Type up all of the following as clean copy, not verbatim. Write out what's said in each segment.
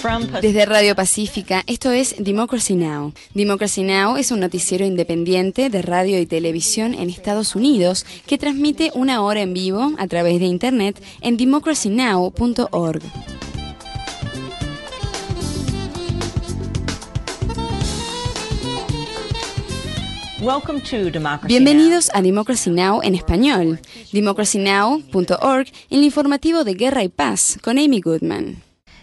Desde Radio Pacífica, esto es Democracy Now! Democracy Now! Es un noticiero independiente de radio y televisión en Estados Unidos que transmite una hora en vivo a través de Internet en democracynow.org. Bienvenidos a Democracy Now! En español, democracynow.org, el informativo de Guerra y Paz, con Amy Goodman.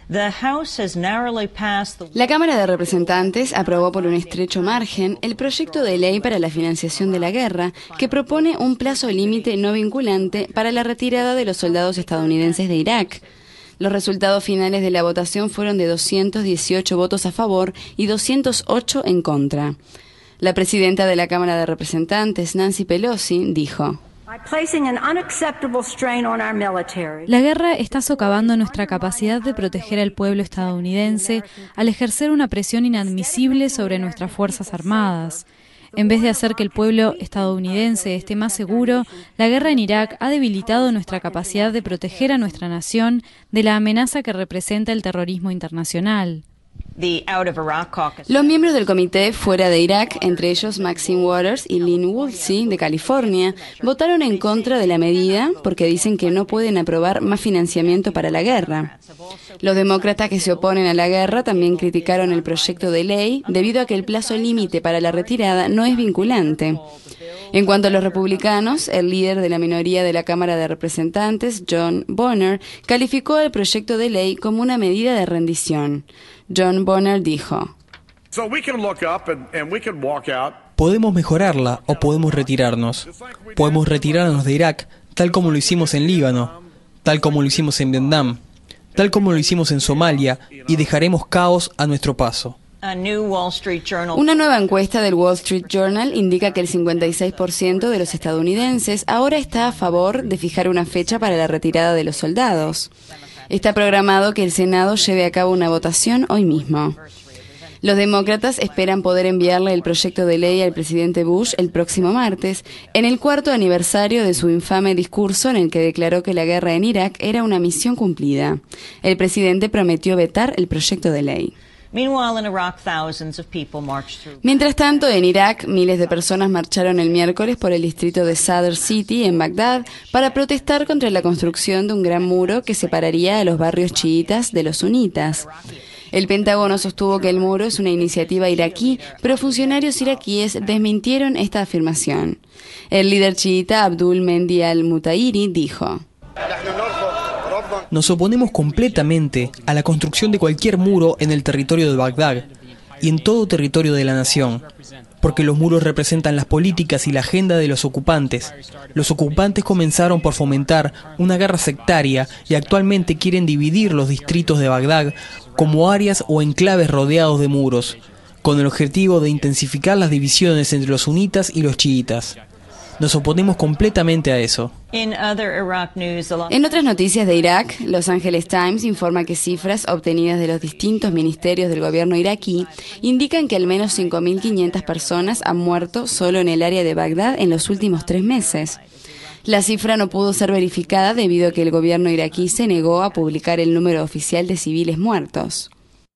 La Cámara de Representantes aprobó por un estrecho margen el proyecto de ley para la financiación de la guerra, que propone un plazo límite no vinculante para la retirada de los soldados estadounidenses de Irak. Los resultados finales de la votación fueron de 218 votos a favor y 208 en contra. La presidenta de la Cámara de Representantes, Nancy Pelosi, dijo: La guerra está socavando nuestra capacidad de proteger al pueblo estadounidense al ejercer una presión inadmisible sobre nuestras Fuerzas Armadas. En vez de hacer que el pueblo estadounidense esté más seguro, la guerra en Irak ha debilitado nuestra capacidad de proteger a nuestra nación de la amenaza que representa el terrorismo internacional. Los miembros del comité fuera de Irak, entre ellos Maxine Waters y Lynn Woolsey de California, votaron en contra de la medida porque dicen que no pueden aprobar más financiamiento para la guerra. Los demócratas que se oponen a la guerra también criticaron el proyecto de ley debido a que el plazo límite para la retirada no es vinculante. En cuanto a los republicanos, el líder de la minoría de la Cámara de Representantes, John Boehner, calificó el proyecto de ley como una medida de rendición. John Boehner dijo: podemos mejorarla o podemos retirarnos. Podemos retirarnos de Irak, tal como lo hicimos en Líbano, tal como lo hicimos en Vietnam, tal como lo hicimos en Somalia, y dejaremos caos a nuestro paso. Una nueva encuesta del Wall Street Journal indica que el 56% de los estadounidenses ahora está a favor de fijar una fecha para la retirada de los soldados. Está programado que el Senado lleve a cabo una votación hoy mismo. Los demócratas esperan poder enviarle el proyecto de ley al presidente Bush el próximo martes, en el 4º aniversario de su infame discurso en el que declaró que la guerra en Irak era una misión cumplida. El presidente prometió vetar el proyecto de ley. Mientras tanto, en Irak, miles de personas marcharon el miércoles por el distrito de Sadr City, en Bagdad, para protestar contra la construcción de un gran muro que separaría a los barrios chiitas de los sunitas. El Pentágono sostuvo que el muro es una iniciativa iraquí, pero funcionarios iraquíes desmintieron esta afirmación. El líder chiita Abdul Mendy al-Mutahiri dijo: nos oponemos completamente a la construcción de cualquier muro en el territorio de Bagdad y en todo territorio de la nación, porque los muros representan las políticas y la agenda de los ocupantes. Los ocupantes comenzaron por fomentar una guerra sectaria y actualmente quieren dividir los distritos de Bagdad como áreas o enclaves rodeados de muros, con el objetivo de intensificar las divisiones entre los sunitas y los chiitas. Nos oponemos completamente a eso. En otras noticias de Irak, Los Angeles Times informa que cifras obtenidas de los distintos ministerios del gobierno iraquí indican que al menos 5.500 personas han muerto solo en el área de Bagdad en los últimos 3 meses. La cifra no pudo ser verificada debido a que el gobierno iraquí se negó a publicar el número oficial de civiles muertos.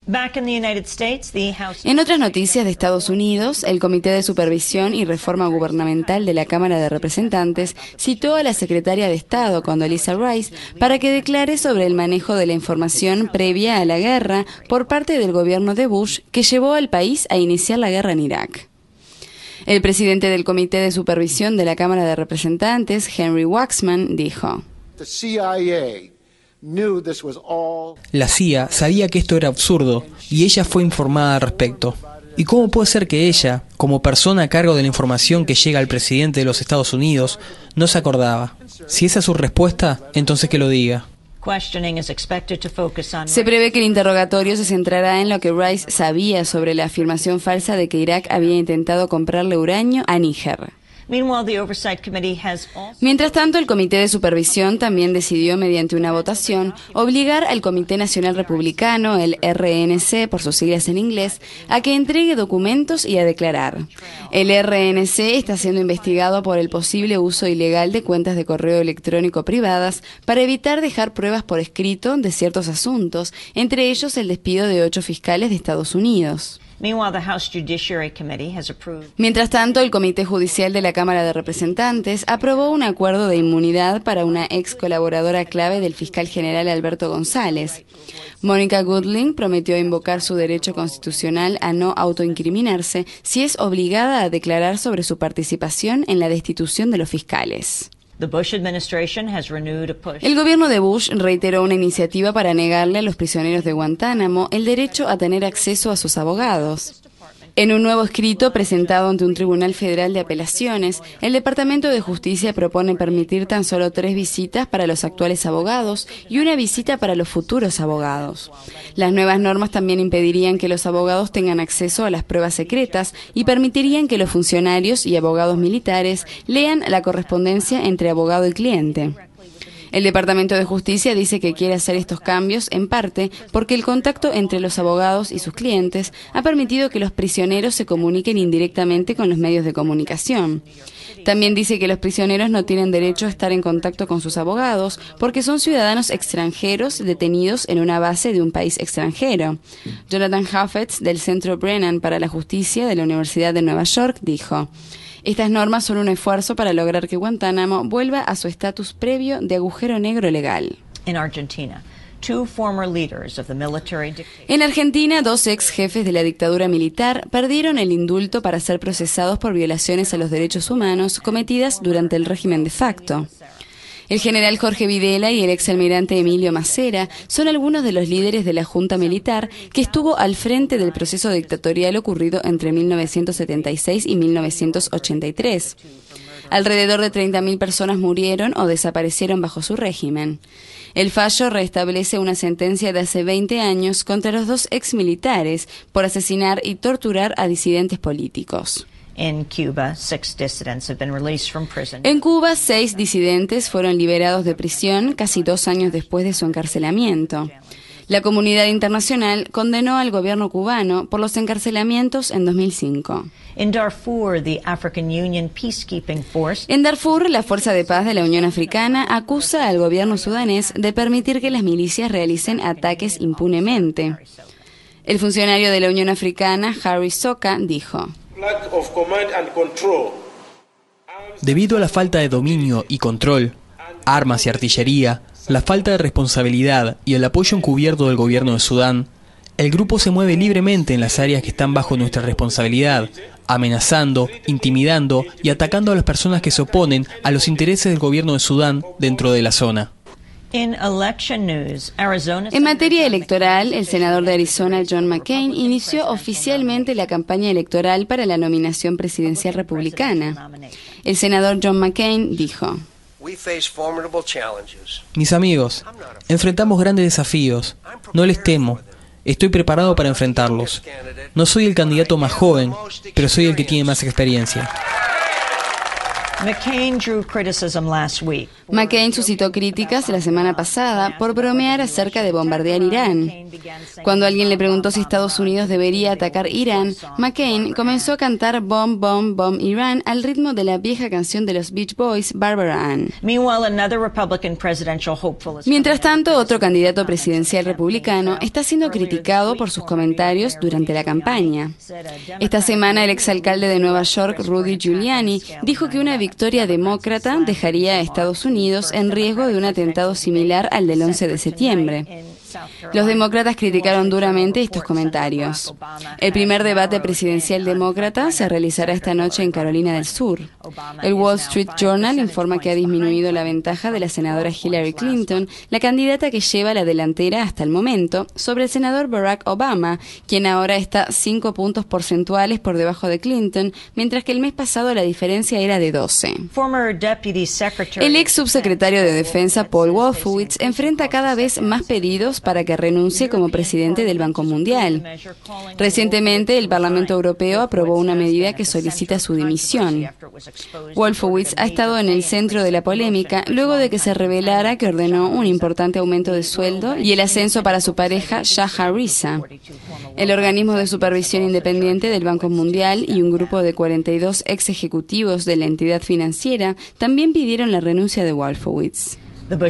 En otras noticias de Estados Unidos, el Comité de Supervisión y Reforma Gubernamental de la Cámara de Representantes citó a la secretaria de Estado, Condoleezza Rice, para que declare sobre el manejo de la información previa a la guerra por parte del gobierno de Bush, que llevó al país a iniciar la guerra en Irak. El presidente del Comité de Supervisión de la Cámara de Representantes, Henry Waxman, dijo: la CIA sabía que esto era absurdo y ella fue informada al respecto. ¿Y cómo puede ser que ella, como persona a cargo de la información que llega al presidente de los Estados Unidos, no se acordaba? Si esa es su respuesta, entonces que lo diga. Se prevé que el interrogatorio se centrará en lo que Rice sabía sobre la afirmación falsa de que Irak había intentado comprarle uranio a Níger. Mientras tanto, el Comité de Supervisión también decidió, mediante una votación, obligar al Comité Nacional Republicano, el RNC por sus siglas en inglés, a que entregue documentos y a declarar. El RNC está siendo investigado por el posible uso ilegal de cuentas de correo electrónico privadas para evitar dejar pruebas por escrito de ciertos asuntos, entre ellos el despido de 8 fiscales de Estados Unidos. Mientras tanto, el Comité Judicial de la Cámara de Representantes aprobó un acuerdo de inmunidad para una ex colaboradora clave del fiscal general Alberto González. Monica Goodling prometió invocar su derecho constitucional a no autoincriminarse si es obligada a declarar sobre su participación en la destitución de los fiscales. El gobierno de Bush reiteró una iniciativa para negarle a los prisioneros de Guantánamo el derecho a tener acceso a sus abogados. En un nuevo escrito presentado ante un tribunal federal de apelaciones, el Departamento de Justicia propone permitir tan solo 3 visitas para los actuales abogados y una visita para los futuros abogados. Las nuevas normas también impedirían que los abogados tengan acceso a las pruebas secretas y permitirían que los funcionarios y abogados militares lean la correspondencia entre abogado y cliente. El Departamento de Justicia dice que quiere hacer estos cambios en parte porque el contacto entre los abogados y sus clientes ha permitido que los prisioneros se comuniquen indirectamente con los medios de comunicación. También dice que los prisioneros no tienen derecho a estar en contacto con sus abogados porque son ciudadanos extranjeros detenidos en una base de un país extranjero. Jonathan Hafetz, del Centro Brennan para la Justicia de la Universidad de Nueva York, dijo: estas normas son un esfuerzo para lograr que Guantánamo vuelva a su estatus previo de agujero negro legal. En Argentina, 2 ex jefes de la dictadura militar perdieron el indulto para ser procesados por violaciones a los derechos humanos cometidas durante el régimen de facto. El general Jorge Videla y el exalmirante Emilio Macera son algunos de los líderes de la junta militar que estuvo al frente del proceso dictatorial ocurrido entre 1976 y 1983. Alrededor de 30.000 personas murieron o desaparecieron bajo su régimen. El fallo restablece una sentencia de hace 20 años contra los 2 exmilitares por asesinar y torturar a disidentes políticos. En Cuba, 6 disidentes fueron liberados de prisión casi 2 años después de su encarcelamiento. La comunidad internacional condenó al gobierno cubano por los encarcelamientos en 2005. En Darfur, la Fuerza de Paz de la Unión Africana acusa al gobierno sudanés de permitir que las milicias realicen ataques impunemente. El funcionario de la Unión Africana, Harry Soka, dijo: debido a la falta de dominio y control, armas y artillería, la falta de responsabilidad y el apoyo encubierto del gobierno de Sudán, el grupo se mueve libremente en las áreas que están bajo nuestra responsabilidad, amenazando, intimidando y atacando a las personas que se oponen a los intereses del gobierno de Sudán dentro de la zona. En materia electoral, el senador de Arizona, John McCain, inició oficialmente la campaña electoral para la nominación presidencial republicana. El senador John McCain dijo: mis amigos, enfrentamos grandes desafíos. No les temo. Estoy preparado para enfrentarlos. No soy el candidato más joven, pero soy el que tiene más experiencia. McCain suscitó críticas la semana pasada por bromear acerca de bombardear Irán. Cuando alguien le preguntó si Estados Unidos debería atacar Irán, McCain comenzó a cantar Bomb, Bomb, Bomb Irán al ritmo de la vieja canción de los Beach Boys, Barbara Ann. Mientras tanto, otro candidato presidencial republicano está siendo criticado por sus comentarios durante la campaña. Esta semana, el exalcalde de Nueva York, Rudy Giuliani, dijo que una victoria demócrata dejaría a Estados Unidos en riesgo de un atentado similar al del 11 de septiembre. Los demócratas criticaron duramente estos comentarios. El primer debate presidencial demócrata se realizará esta noche en Carolina del Sur. El Wall Street Journal informa que ha disminuido la ventaja de la senadora Hillary Clinton, la candidata que lleva la delantera hasta el momento, sobre el senador Barack Obama, quien ahora está 5 puntos porcentuales por debajo de Clinton, mientras que el mes pasado la diferencia era de 12. El ex subsecretario de Defensa, Paul Wolfowitz, enfrenta cada vez más pedidos votos para que renuncie como presidente del Banco Mundial. Recientemente, el Parlamento Europeo aprobó una medida que solicita su dimisión. Wolfowitz ha estado en el centro de la polémica luego de que se revelara que ordenó un importante aumento de sueldo y el ascenso para su pareja, Shahar Risa. El organismo de supervisión independiente del Banco Mundial y un grupo de 42 ex ejecutivos de la entidad financiera también pidieron la renuncia de Wolfowitz.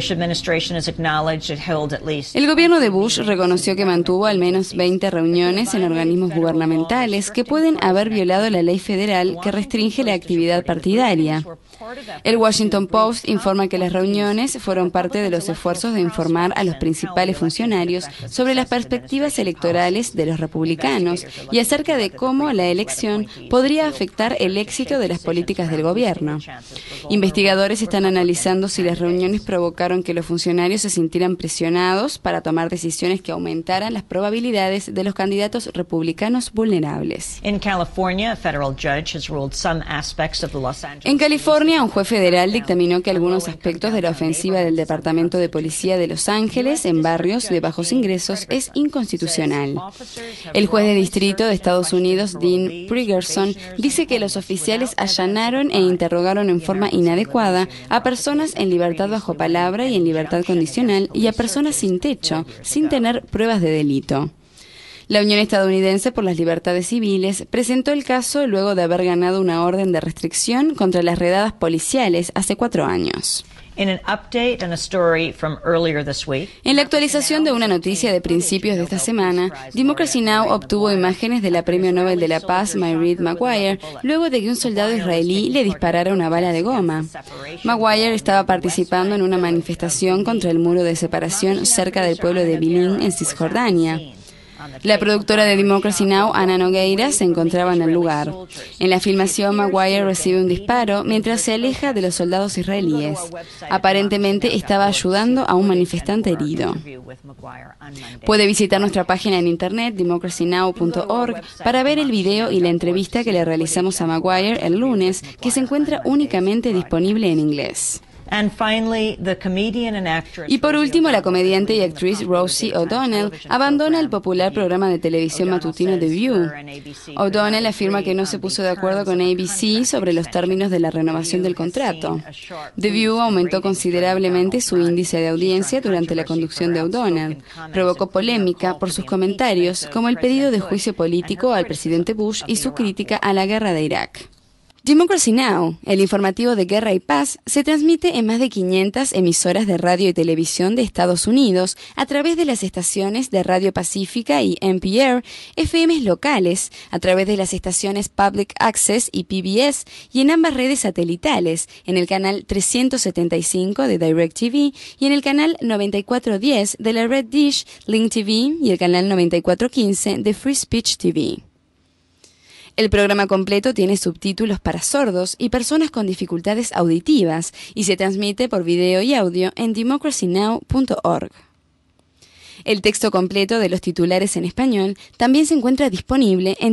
El gobierno de Bush reconoció que mantuvo al menos 20 reuniones en organismos gubernamentales que pueden haber violado la ley federal que restringe la actividad partidaria. El Washington Post informa que las reuniones fueron parte de los esfuerzos de informar a los principales funcionarios sobre las perspectivas electorales de los republicanos y acerca de cómo la elección podría afectar el éxito de las políticas del gobierno. Investigadores están analizando si las reuniones provocaron que los funcionarios se sintieran presionados para tomar decisiones que aumentaran las probabilidades de los candidatos republicanos vulnerables. En California, un juez federal dictaminó que algunos aspectos de la ofensiva del Departamento de Policía de Los Ángeles en barrios de bajos ingresos es inconstitucional. El juez de distrito de Estados Unidos, Dean Prigerson, dice que los oficiales allanaron e interrogaron en forma inadecuada a personas en libertad bajo palabra y en libertad condicional y a personas sin techo, sin tener pruebas de delito. La Unión Estadounidense por las Libertades Civiles presentó el caso luego de haber ganado una orden de restricción contra las redadas policiales hace 4 años. En la actualización de una noticia de principios de esta semana, Democracy Now! Obtuvo imágenes de la Premio Nobel de la Paz Mayreed Maguire luego de que un soldado israelí le disparara una bala de goma. Maguire estaba participando en una manifestación contra el muro de separación cerca del pueblo de Bilin, en Cisjordania. La productora de Democracy Now!, Ana Nogueira, se encontraba en el lugar. En la filmación, Maguire recibe un disparo mientras se aleja de los soldados israelíes. Aparentemente estaba ayudando a un manifestante herido. Puede visitar nuestra página en internet, democracynow.org, para ver el video y la entrevista que le realizamos a Maguire el lunes, que se encuentra únicamente disponible en inglés. Y por último, la comediante y actriz Rosie O'Donnell abandona el popular programa de televisión matutino The View. O'Donnell afirma que no se puso de acuerdo con ABC sobre los términos de la renovación del contrato. The View aumentó considerablemente su índice de audiencia durante la conducción de O'Donnell. Provocó polémica por sus comentarios, como el pedido de juicio político al presidente Bush y su crítica a la guerra de Irak. Democracy Now!, el informativo de guerra y paz, se transmite en más de 500 emisoras de radio y televisión de Estados Unidos a través de las estaciones de Radio Pacífica y NPR, FMs locales, a través de las estaciones Public Access y PBS y en ambas redes satelitales, en el canal 375 de DirecTV y en el canal 9410 de la Red Dish, Link TV y el canal 9415 de Free Speech TV. El programa completo tiene subtítulos para sordos y personas con dificultades auditivas y se transmite por video y audio en democracynow.org. El texto completo de los titulares en español también se encuentra disponible en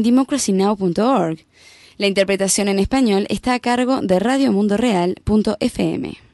democracynow.org. La interpretación en español está a cargo de radiomundoreal.fm.